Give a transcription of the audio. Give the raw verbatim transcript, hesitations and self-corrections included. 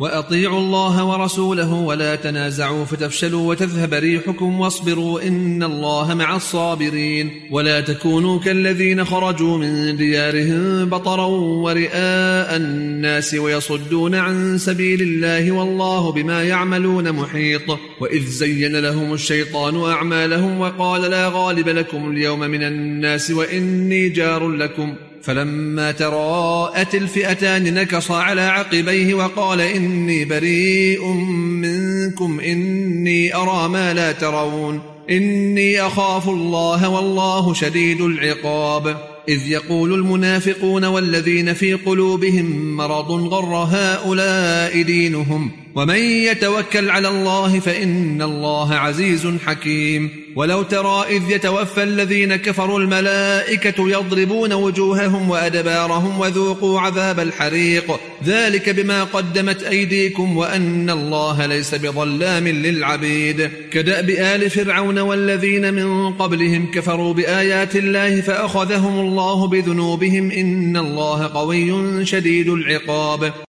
وأطيعوا الله ورسوله ولا تنازعوا فتفشلوا وتذهب ريحكم واصبروا إن الله مع الصابرين. ولا تكونوا كالذين خرجوا من ديارهم بطرا ورئاء الناس ويصدون عن سبيل الله والله بما يعملون محيط. وإذ زين لهم الشيطان أعمالهم وقال لا غالب لكم اليوم من الناس وإني جار لكم فلما تراءت الفئتان نكص على عقبيه وقال إني بريء منكم إني أرى ما لا ترون إني أخاف الله والله شديد العقاب. إذ يقول المنافقون والذين في قلوبهم مرض غر هؤلاء دينهم ومن يتوكل على الله فإن الله عزيز حكيم. ولو ترى إذ يتوفى الذين كفروا الملائكة يضربون وجوههم وأدبارهم وذوقوا عذاب الحريق ذلك بما قدمت أيديكم وأن الله ليس بظلام للعبيد. كدأب آل فرعون والذين من قبلهم كفروا بآيات الله فأخذهم الله بذنوبهم إن الله قوي شديد العقاب.